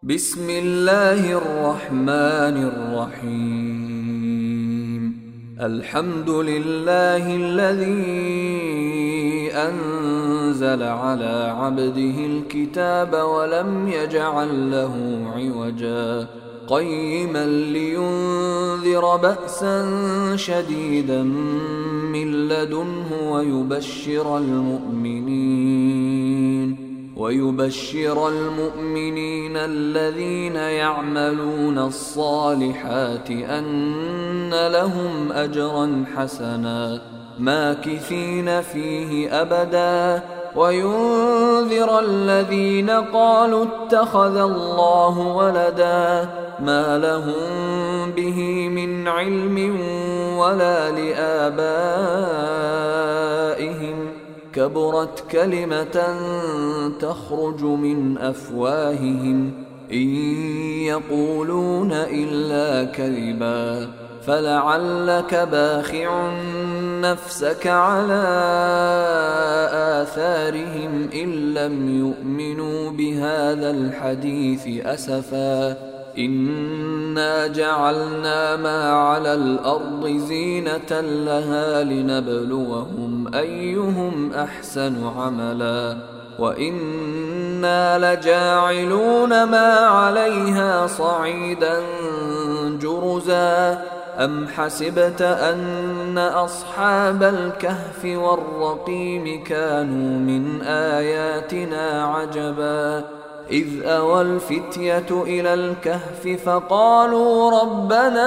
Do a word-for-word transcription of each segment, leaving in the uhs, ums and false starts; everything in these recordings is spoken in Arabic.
بسم الله الرحمن الرحيم. الحمد لله الذي أنزل على عبده الكتاب ولم يجعل له عوجا قيما لينذر بأسا شديدا من لدنه ويبشر المؤمنين ويبشر المؤمنين الذين يعملون الصالحات أن لهم أجرا حسنا ماكثين فيه أبدا وينذر الذين قالوا اتخذ الله ولدا ما لهم به من علم ولا لآبائهم كبرت كلمة تخرج من أفواههم إن يقولون إلا كذبا فلعلك باخع نفسك على آثارهم إن لم يؤمنوا بهذا الحديث أسفا إنا جعلنا ما على الأرض زينة لها لنبلوهم أيهم أحسن عملا وإنا لجاعلون ما عليها صعيدا جرزا أم حسبت أن أصحاب الكهف والرقيم كانوا من آياتنا عجبا إذ أوى الفتية إلى الكهف فقالوا ربنا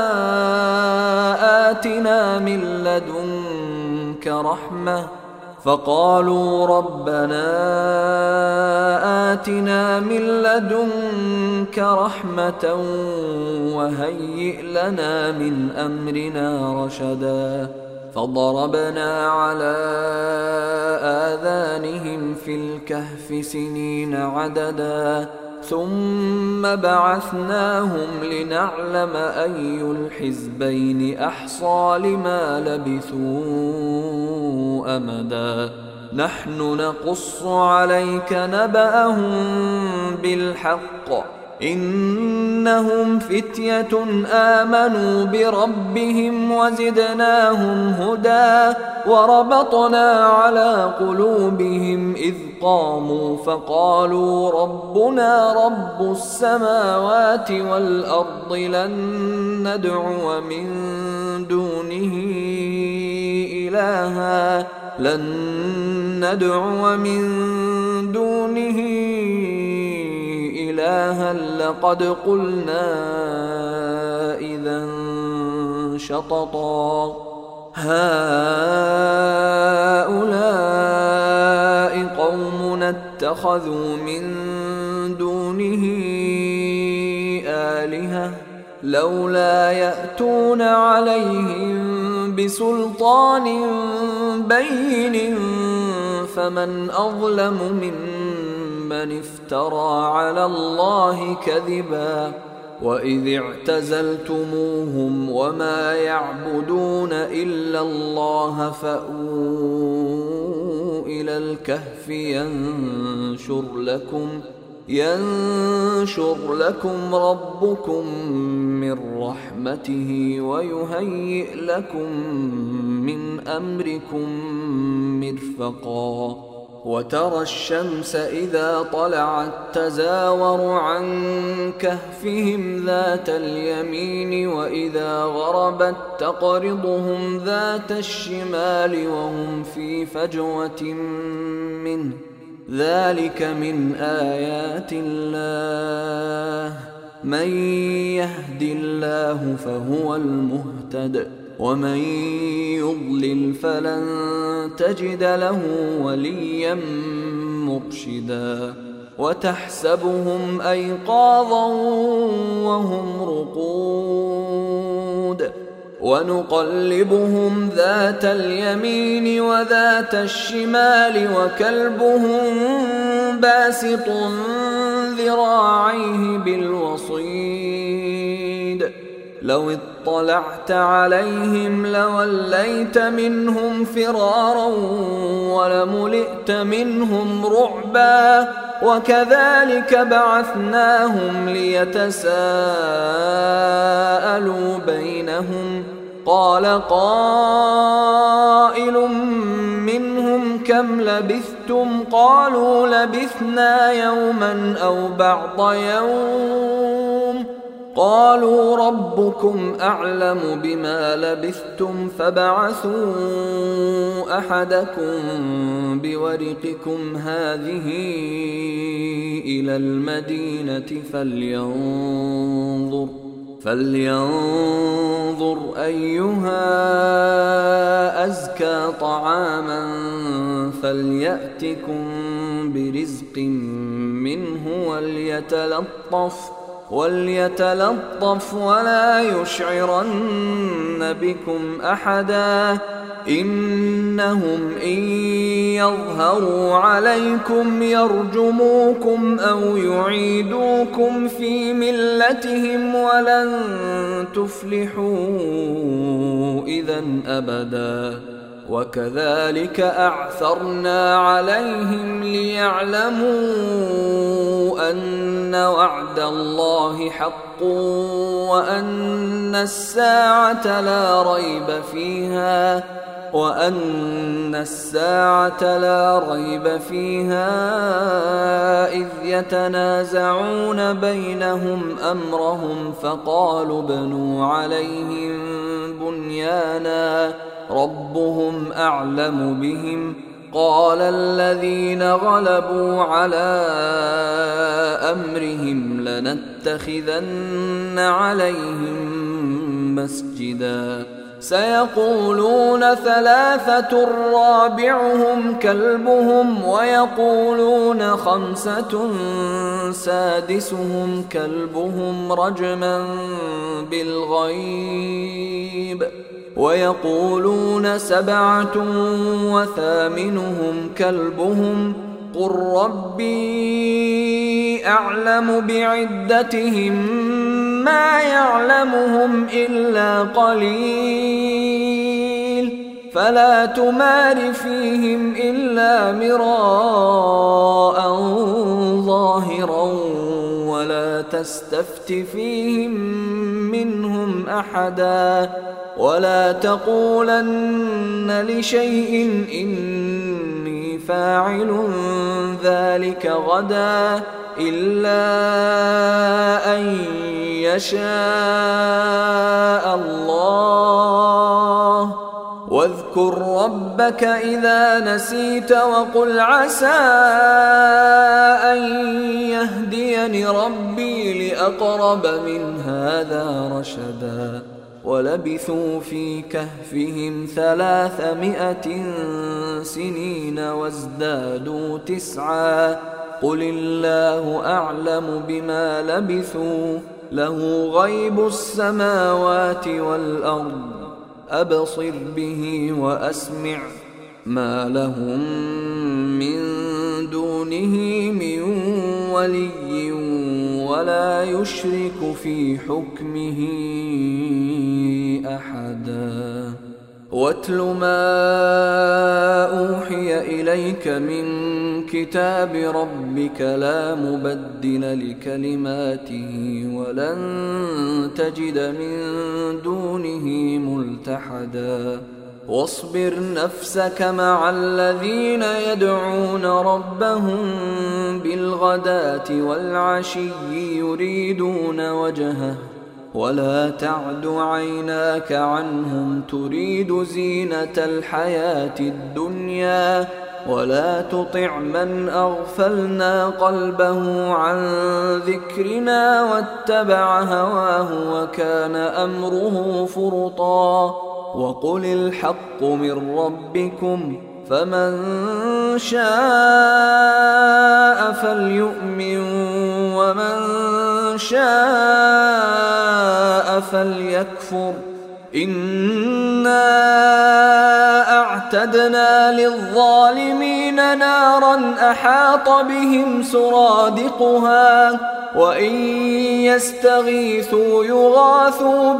آتنا من لدنك رحمة فقالوا ربنا آتنا من لدنك رحمة وهيئ لنا من أمرنا رشدا فضربنا على آذانهم في الكهف سنين عددا ثم بعثناهم لنعلم أي الحزبين أحصى لما لبثوا أمدا نحن نقص عليك نبأهم بالحق إنهم فتية آمنوا بربهم وزدناهم هدى وربطنا على قلوبهم إذ قاموا فقالوا ربنا رب السماوات والأرض لن ندعو من دونه إلها لن ندعو من دونه إلها لقد قلنا إذا شططا هؤلاء قومنا اتخذوا من دونه آلهة لولا يأتون عليهم بسلطان بين فمن أظلم ممن من افترى على الله كذبا وإذ اعتزلتموهم وما يعبدون إلا الله فأووا إلى الكهف ينشر لكم ينشر لكم ربكم من رحمته ويهيئ لكم من أمركم مرفقا وترى الشمس إذا طلعت تزاور عن كهفهم ذات اليمين وإذا غربت تقرضهم ذات الشمال وهم في فجوة منه ذلك من آيات الله من يهد الله فهو المهتد ومن يضلل فلن تجد له وليا مرشدا وتحسبهم أيقاظا وهم رقود ونقلبهم ذات اليمين وذات الشمال وكلبهم باسط ذراعيه بالوصيد لو اطلعت عليهم لوليت منهم فرارا ولملئت منهم رعبا وكذلك بعثناهم ليتساءلوا بينهم قال قائل منهم كم لبثتم قالوا لبثنا يوما أو بعض يوم قالوا ربكم أعلم بما لبثتم فابعثوا أحدكم بورقكم هذه إلى المدينة فلينظر فلينظر أيها أزكى طعاما فليأتكم برزق منه وليتلطف وليتلطف ولا يشعرن بكم أحدا إنهم إن يظهروا عليكم يرجموكم أو يعيدوكم في ملتهم ولن تفلحوا إذا أبدا وكذلك أعثرنا عليهم ليعلموا أن وعد الله حق وأن الساعة لا ريب فيها وأن الساعة لا ريب فيها إذ يتنازعون بينهم أمرهم فقالوا ابنوا عليهم بنيانا ربهم أعلم بهم قال الذين غلبوا على أمرهم لنتخذن عليهم مسجدا سيقولون ثلاثة رابعهم كلبهم ويقولون خمسة سادسهم كلبهم رجما بالغيب ويقولون سبعة وثامنهم كلبهم قل ربي أعلم بعدتهم ما يعلمهم إلا قليل فلا تمار فيهم إلا مراء ظاهرا ولا تستفت فيهم منهم أحدا ولا تقولن لشيء إني فاعل ذلك غدا إلا أن يشاء الله واذكر ربك إذا نسيت وقل عسى أن يهديني ربي لأقرب من هذا رشدا ولبثوا في كهفهم ثلاثمائة سنين وازدادوا تسعا قل الله أعلم بما لبثوا له غيب السماوات والأرض أبصر به وأسمع ما لهم من دونه من ولي ولا يشرك في حكمه أحدا واتل ما أوحي إليك من كتاب ربك لا مبدل لكلماته ولن تجد من دونه ملتحدا واصبر نفسك مع الذين يدعون ربهم بالغداة والعشي يريدون وجهه ولا تعد عيناك عنهم تريد زينة الحياة الدنيا ولا تطع من أغفلنا قلبه عن ذكرنا واتبع هواه وكان أمره فرطا وقل الحق من ربكم فمن شاء فليؤمن ومن شاء فليكفر إنا أعتدنا للظالمين نارا أحاط بهم سرادقها وإن يستغيثوا يغاثوا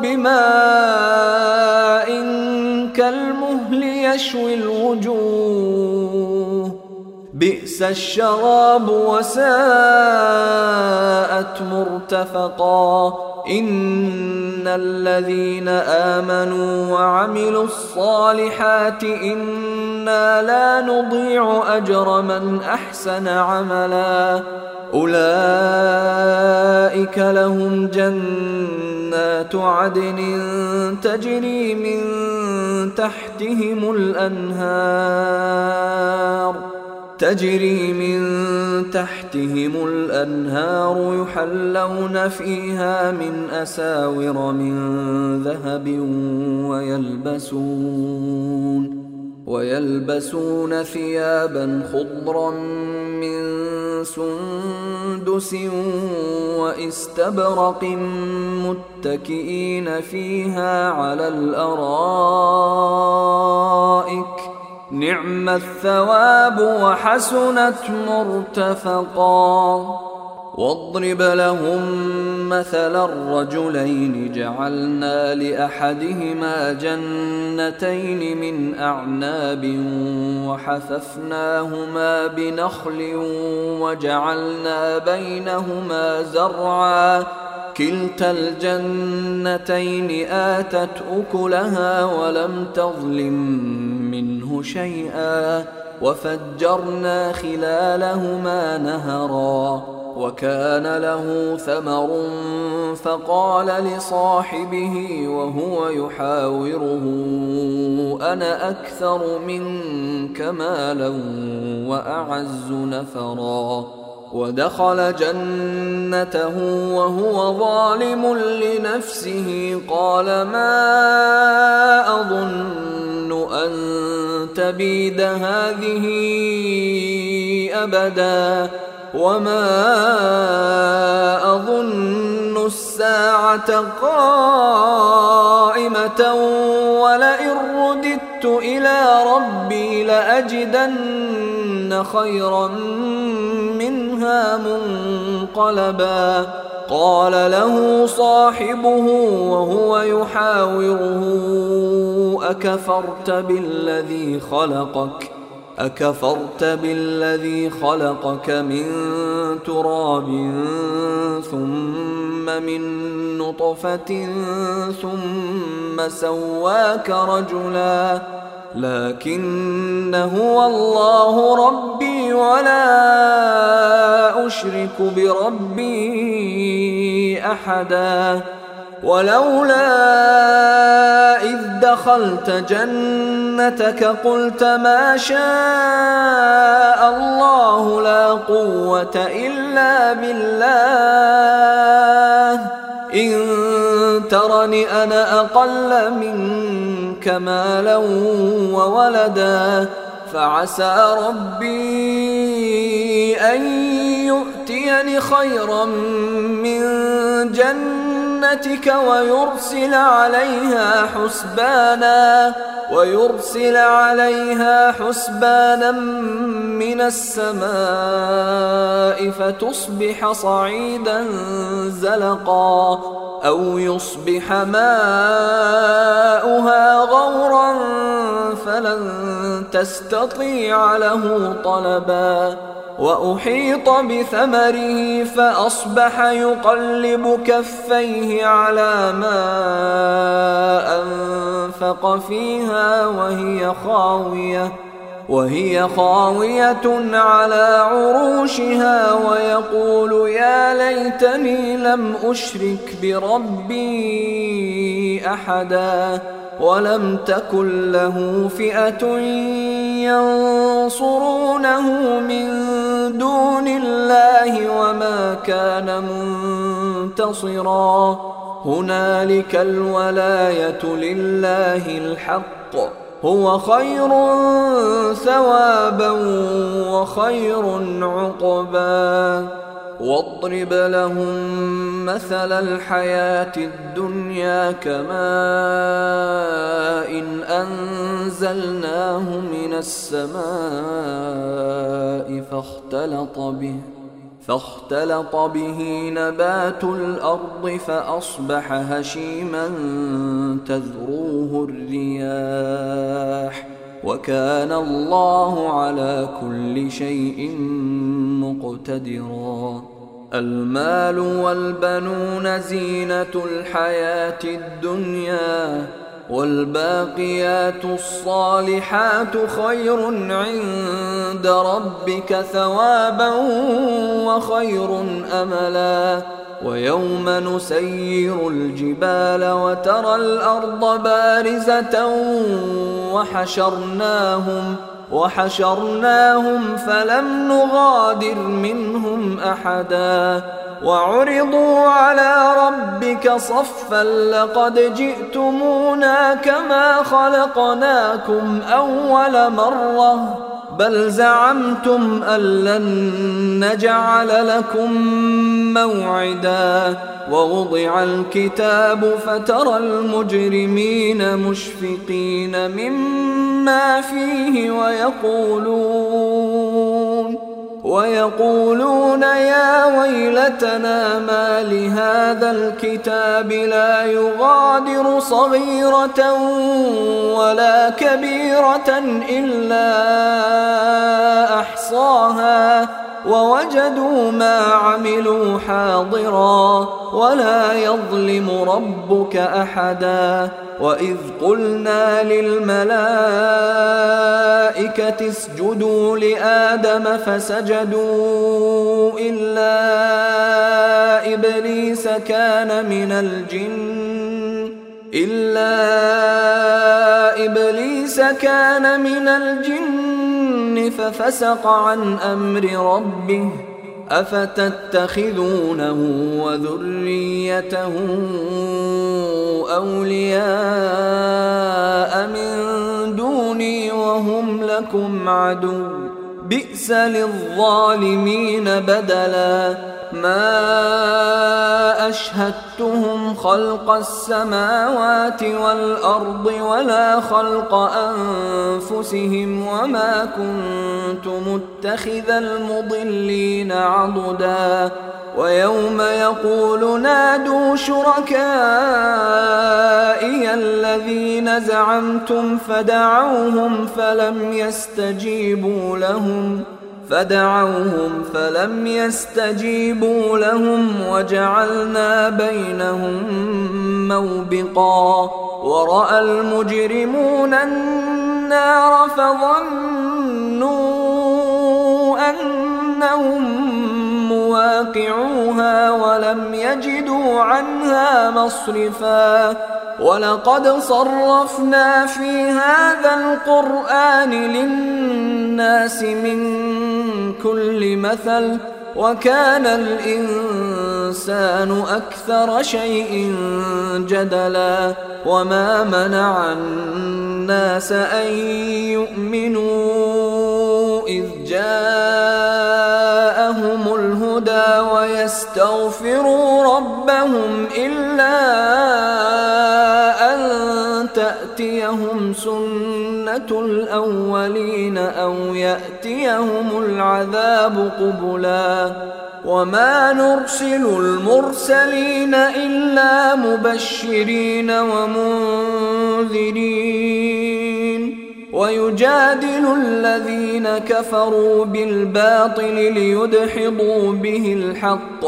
بماء كالمهل يشوي الوجوه بئس الشراب وساءت مرتفقا إن الذين آمنوا وعملوا الصالحات إنا لا نضيع أجر من أحسن عملا أولئك لهم جنات عدن تجري من تحتهم الأنهار تجري من تحتهم الأنهار يحلون فيها من أساور من ذهب ويلبسون ويلبسون ثيابا خضرا من سندس واستبرق متكئين فيها على الأرائك نعم الثواب وحسنت مرتفقا واضرب لهم مثل الرجلين جعلنا لأحدهما جنتين من أعناب وحففناهما بنخل وجعلنا بينهما زرعا كلتا الجنتين آتت أكلها ولم تظلم منه شيئا وفجرنا خلالهما نهرا وكان له ثمر فقال لصاحبه وهو يحاوره أنا أكثر منك مالا وأعز نفرا ودخل جنته وهو ظالم لنفسه قال ما أظن أن تبيد هذه أبدا وما أظن الساعة قائمة ولئن رددت إلى ربي لأجدن خيرا منها منقلبا قال له صاحبه وهو يحاوره أكفرت بالذي خلقك أكفرت بالذي خلقك من تراب ثم من نطفة ثم سواك رجلا لكن هو الله ربي ولا أشرك بربي أحدا ولولا إذ دخلت جنتك قلت ما شاء الله لا قوة إلا بالله إن ترني أنا أقل منك مالا وولدا فعسى ربي أن يؤتيني خيرا من جنتك ويرسل عليها حسبانا ويرسل عليها حسبانا من السماء فتصبح صعيدا زلقا أو يصبح ماؤها غورا فلن تستطيع له طلبا وأحيط بثمره فأصبح يقلب كفيه على ما أنفق فيها وهي خاوية وهي خاوية على عروشها ويقول يا ليتني لم أشرك بربي أحدا ولم تكن له فئة ينصرونه من دون الله وما كان منتصرا هنالك الولاية لله الحق هو خير ثوابا وخير عقبا واضرب لهم مثل الحياة الدنيا كماء إن أنزلناه من السماء فاختلط به فاختلط به نبات الأرض فأصبح هشيما تذروه الرياح وكان الله على كل شيء مقتدرا. المال والبنون زينة الحياة الدنيا والباقيات الصالحات خير عند ربك ثوابا وخير أملا. ويوم نسير الجبال وترى الأرض بارزة وحشرناهم وحشرناهم فلم نغادر منهم أحدا وعرضوا على ربك صفا لقد جئتمونا كما خلقناكم أول مرة بل زعمتم أن لن نجعل لكم موعدا. ووضع الكتاب فترى المجرمين مشفقين مما فيه ويقولون ويقولون يا ويلتنا ما لهذا الكتاب لا يغادر صغيرة ولا كبيرة إلا أحصاها ووجدوا ما عملوا حاضرا ولا يظلم ربك أحدا. وإذ قلنا للملائكة اسجدوا لآدم فسجدوا إلا إبليس كان من الجن إلا إبليس كان من الجن ففسق عن أمر ربه أفتتخذونه وذريته أولياء من دوني وهم لكم عدو بئس للظالمين بدلا. ما أشهدتهم خلق السماوات والأرض ولا خلق أنفسهم وما كنت متخذ المضلين عضدا. ويوم يقول نادوا شركائي الذين زعمتم فدعوهم فلم يستجيبوا لهم فدعوهم فلم يستجيبوا لهم وجعلنا بينهم موبقا. ورأى المجرمون النار فظنوا أنهم مواقعوها ولم يجدوا عنها مصرفا. ولقد صرفنا في هذا القرآن للناس من كل مثل وكان الإنسان أكثر شيء جدلا. وما منع الناس أن يؤمنوا إذ جاءهم الهدى ويستغفروا ربهم إلا أن تأتيهم سنة الأولين أو يأتيهم العذاب قبلا. وما نرسل المرسلين إلا مبشرين ومنذرين ويجادل الذين كفروا بالباطل ليدحضوا به الحق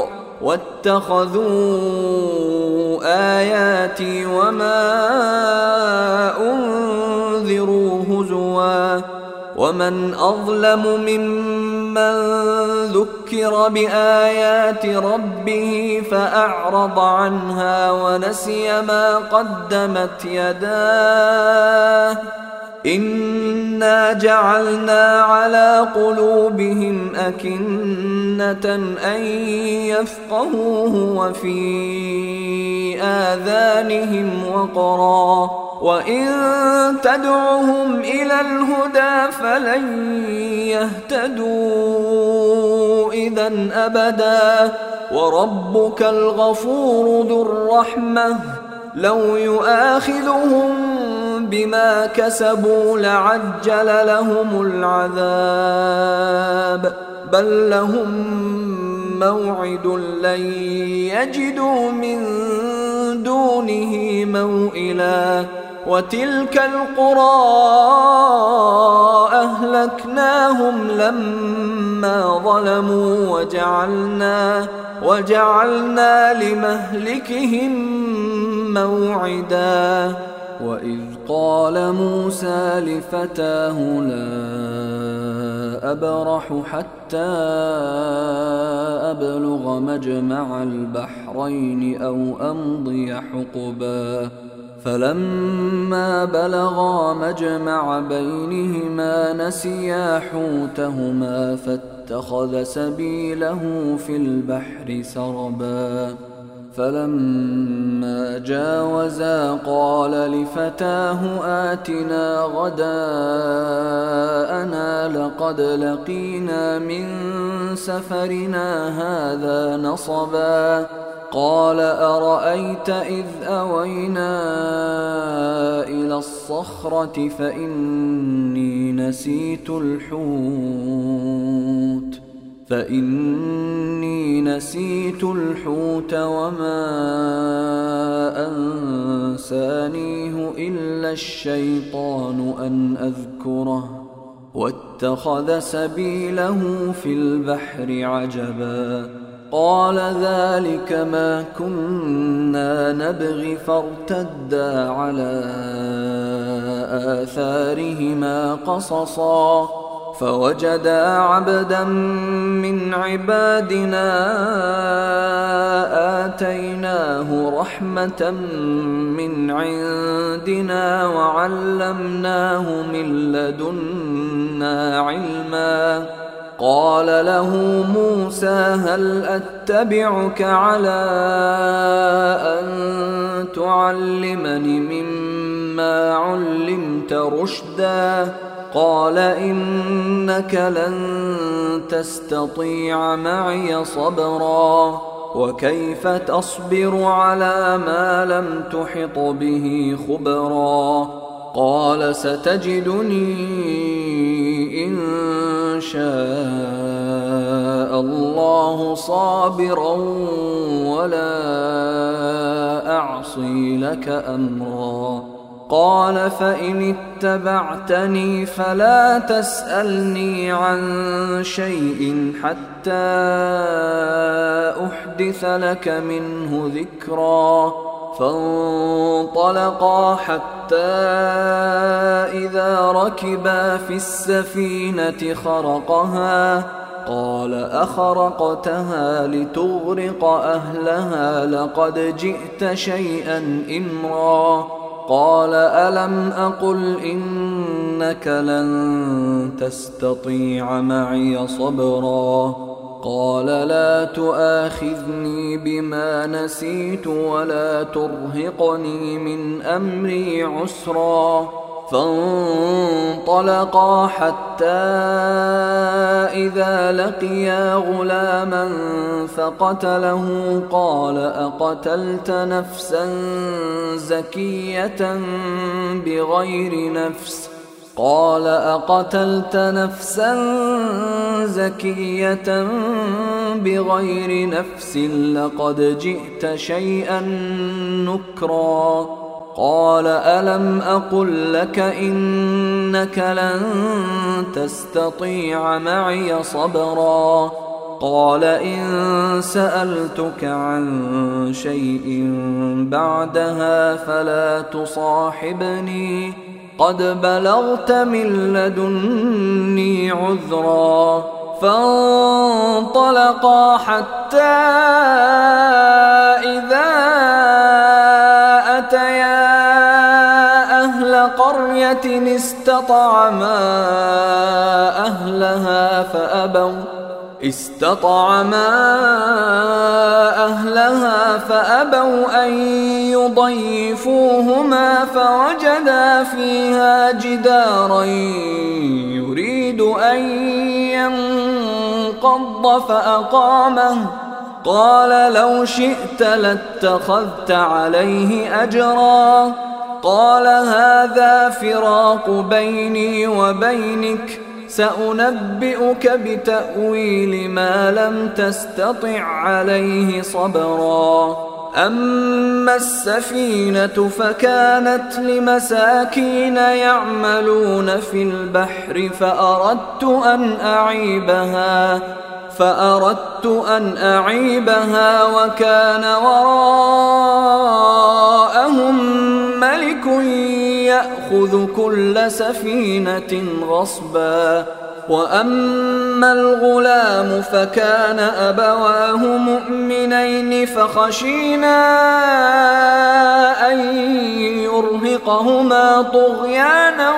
واتخذوا آياتي وما أنذروا هزوا. ومن أظلم ممن ذكر بآيات ربه فأعرض عنها ونسي ما قدمت يداه إنا جعلنا على قلوبهم أكنة أن يفقهوه وفي آذانهم وقرا وإن تدعهم إلى الهدى فلن يهتدوا إذا أبدا. وربك الغفور ذو الرحمة لو يؤاخذهم بما كسبوا لعجل لهم العذاب بل لهم موعد لن يجدوا من دونه موئلا وتلك القرى أهلكناهم لما ظلموا وجعلنا وجعلنا لمهلكهم موعدا وإذ قال موسى لفتاه لا أبرح حتى أبلغ مجمع البحرين أو أمضي حقبا فلما بلغا مجمع بينهما نسيا حوتهما فاتخذ سبيله في البحر سربا فلما جاوزا قال لفتاه آتنا غداءنا لقد لقينا من سفرنا هذا نصبا قال أرأيت إذ أوينا إلى الصخرة فإني نسيت الحوت فإني نسيت الحوت وما أنسانيه إلا الشيطان أن أذكره واتخذ سبيله في البحر عجبا قال ذلك ما كنا نبغي فارتدا على آثارهما قصصا فوجدا عبدا من عبادنا آتيناه رحمة من عندنا وعلمناه من لدنا علما قال له موسى هل أتبعك على أن تعلمني مما علمت رشدا قال إنك لن تستطيع معي صبرا وكيف تصبر على ما لم تحط به خبرا قال ستجدني إن شاء الله صابرا ولا أعصي لك أمرا قال فإن اتبعتني فلا تسألني عن شيء حتى أحدث لك منه ذكرا فانطلقا حتى إذا ركبا في السفينة خرقها قال أخرقتها لتغرق أهلها لقد جئت شيئا إمرا قال ألم أقل إنك لن تستطيع معي صبرا قال لا تؤاخذني بما نسيت ولا ترهقني من أمري عسرا فانطلقا حتى إذا لقيا غلاما فقتله قال أقتلت نفسا زكية بغير نفس قال أقتلت نفسا زكية بغير نفس لقد جئت شيئا نكرا قال ألم أقل لك إنك لن تستطيع معي صبرا قال إن سألتك عن شيء بعدها فلا تصاحبني قد بلغت من لدني عذرا فانطلقا حتى إذا أتيا أهل قرية استطعما أهلها فأبوا استطعما أهلها فأبوا أن يضيفوهما فوجدا فيها جدارا يريد أن ينقض فأقامه قال لو شئت لاتخذت عليه أجرا قال هذا فراق بيني وبينك سأنبئك بتأويل ما لم تستطع عليه صبرا أما السفينة فكانت لمساكين يعملون في البحر فأردت أن أعيبها فأردت أن أعيبها وكان وراءهم ملك يأخذ كل سفينة غصبا وأما الغلام فكان أبواه مؤمنين فخشينا أن يرهقهما طغيانا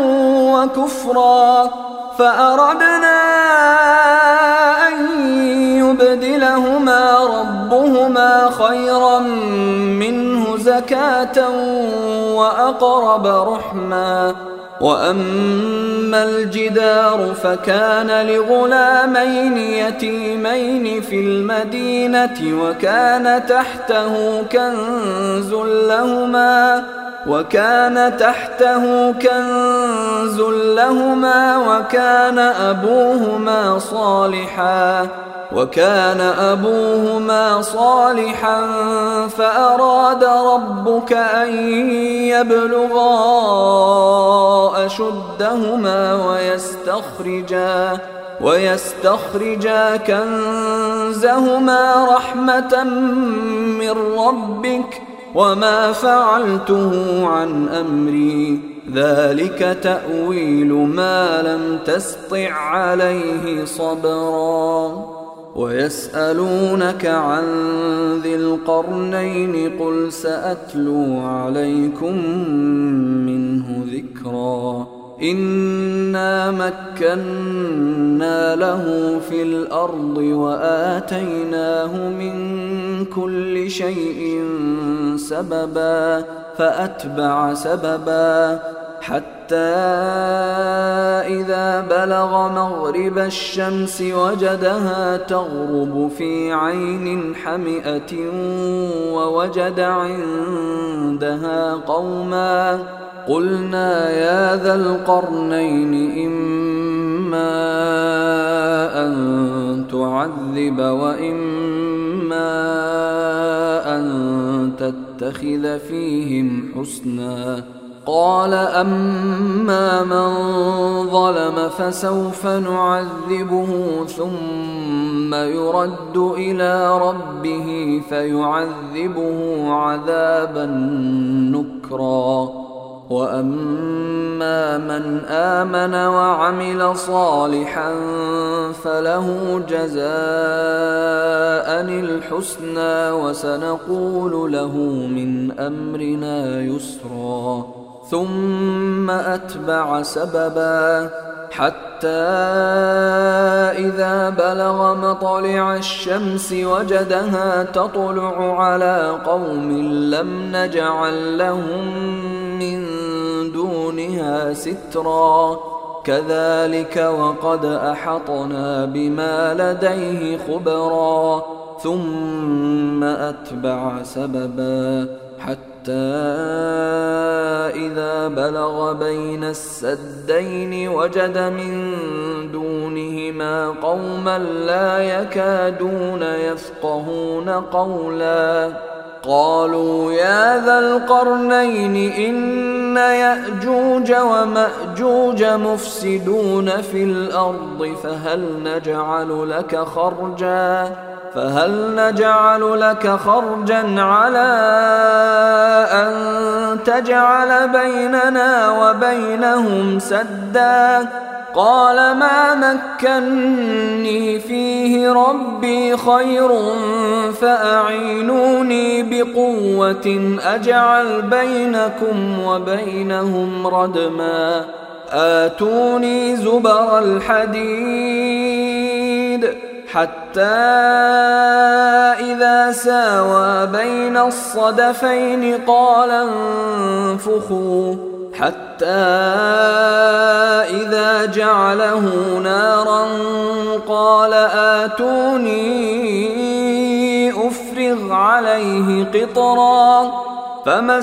وكفرا فأردنا أن يبدلهما ربهما خيرا منه زكاة وأقرب رحما وأما الجدار فكان لغلامين يتيمين في المدينة وكان تحته كنز لهما وكان تحته كنز لهما وكان أبوهما صالحا وكان أبوهما صالحا فأراد ربك أن يبلغا أشدهما ويستخرجا ويستخرجا كنزهما رحمة من ربك وما فعلته عن أمري ذلك تأويل ما لم تسطع عليه صبرا ويسألونك عن ذي القرنين قل سأتلو عليكم منه ذكرا إنا مكنا له في الأرض وآتيناه من كل شيء سببا فأتبع سببا حتى إذا بلغ مغرب الشمس وجدها تغرب في عين حمئة ووجد عندها قوما قلنا يا ذا القرنين إما أن تعذب وإما أن تتخذ فيهم حسنا قال أما من ظلم فسوف نعذبه ثم يرد إلى ربه فيعذبه عذابا نكرا وأما من آمن وعمل صالحا فله جزاء الحسنى وسنقول له من أمرنا يسرا ثم أتبع سببا حتى إذا بلغ مطلع الشمس وجدها تطلع على قوم لم نجعل لهم من دونها سترا كذلك وقد أحطنا بما لديه خبرا ثم أتبع سببا حتى إذا بلغ بين السدين وجد من دونهما قوما لا يكادون يفقهون قولا قالوا يا ذا القرنين إن يأجوج ومأجوج مفسدون في الأرض فهل نجعل لك خرجا فهل نجعل لك خرجا على أن تجعل بيننا وبينهم سدا قال ما مكني فيه ربي خير فأعينوني بقوة أجعل بينكم وبينهم ردما آتوني زبر الحديد حتى إذا ساوى بين الصدفين قال انفخوا حتى إذا جعله نارا قال آتوني أفرغ عليه قطرا فما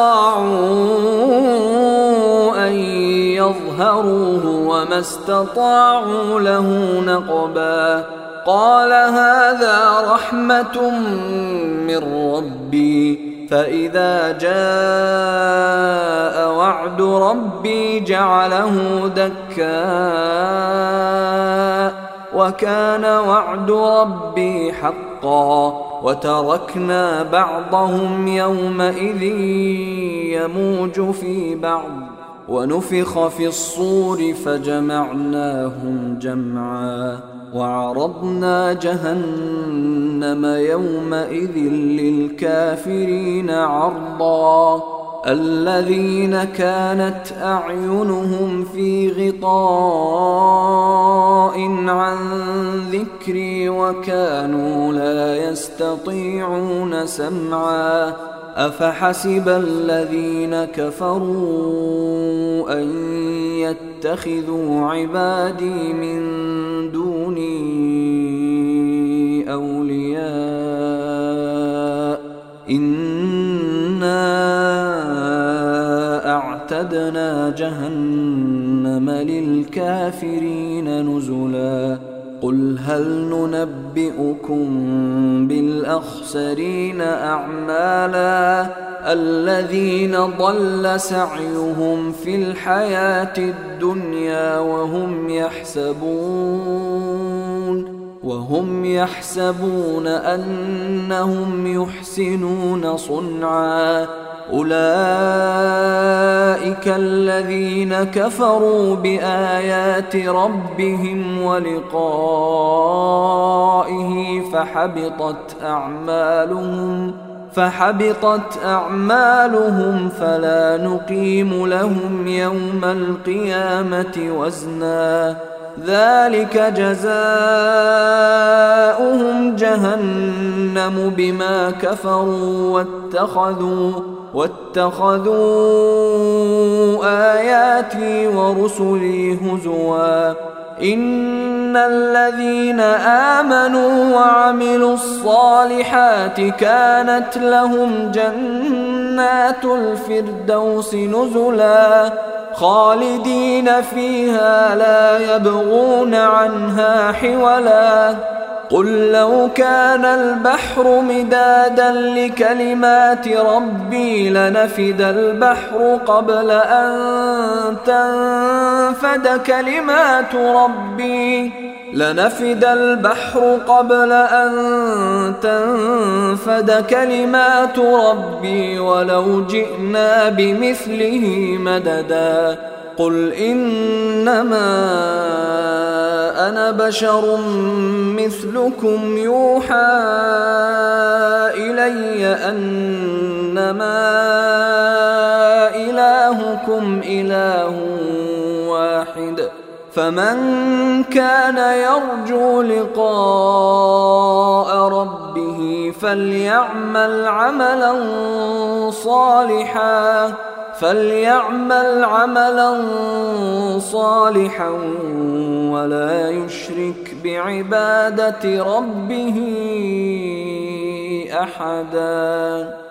استطاعوا أن يظهروه وما استطاعوا له نقبا قال هذا رحمة من ربي فإذا جاء وعد ربي جعله دكا وكان وعد ربي حقا وتركنا بعضهم يومئذ يموج في بعض ونفخ في الصور فجمعناهم جمعا وعرضنا جهنم يومئذ للكافرين عرضا الذين كانت أعينهم في غطاء عن ذكري وكانوا لا يستطيعون سمعا أفحسب الذين كفروا أن يتخذوا عبادي من دوني أولياء إنا أعتدنا جهنم للكافرين نزلا قل هل ننبئكم بالأخسرين أعمالا الذين ضل سعيهم في الحياة الدنيا وهم يحسبون وهم يحسبون أنهم يحسنون صنعا أولئك الذين كفروا بآيات ربهم ولقائه فحبطت أعمالهم فحبطت أعمالهم فلا نقيم لهم يوم القيامة وزنا ذلك جزاؤهم جهنم بما كفروا واتخذوا واتخذوا آياتي ورسلي هزوا إن الذين آمنوا وعملوا الصالحات كانت لهم جنات الفردوس نزلا خالدين فيها لا يبغون عنها حولا قل لو كان البحر مدادا لكلمات ربي لنفد البحر قبل أن تنفد كلمات ربي لنفد البحر قبل أن تنفد كلمات ربي ولو جئنا بمثله مددا قل إنما أنا بشر مثلكم يوحى إلي أنما إلهكم إله واحد فمن كان يرجو لقاء ربه فليعمل عملا صالحا فليعمل عملا صالحا ولا يشرك بعبادة ربه أحدا.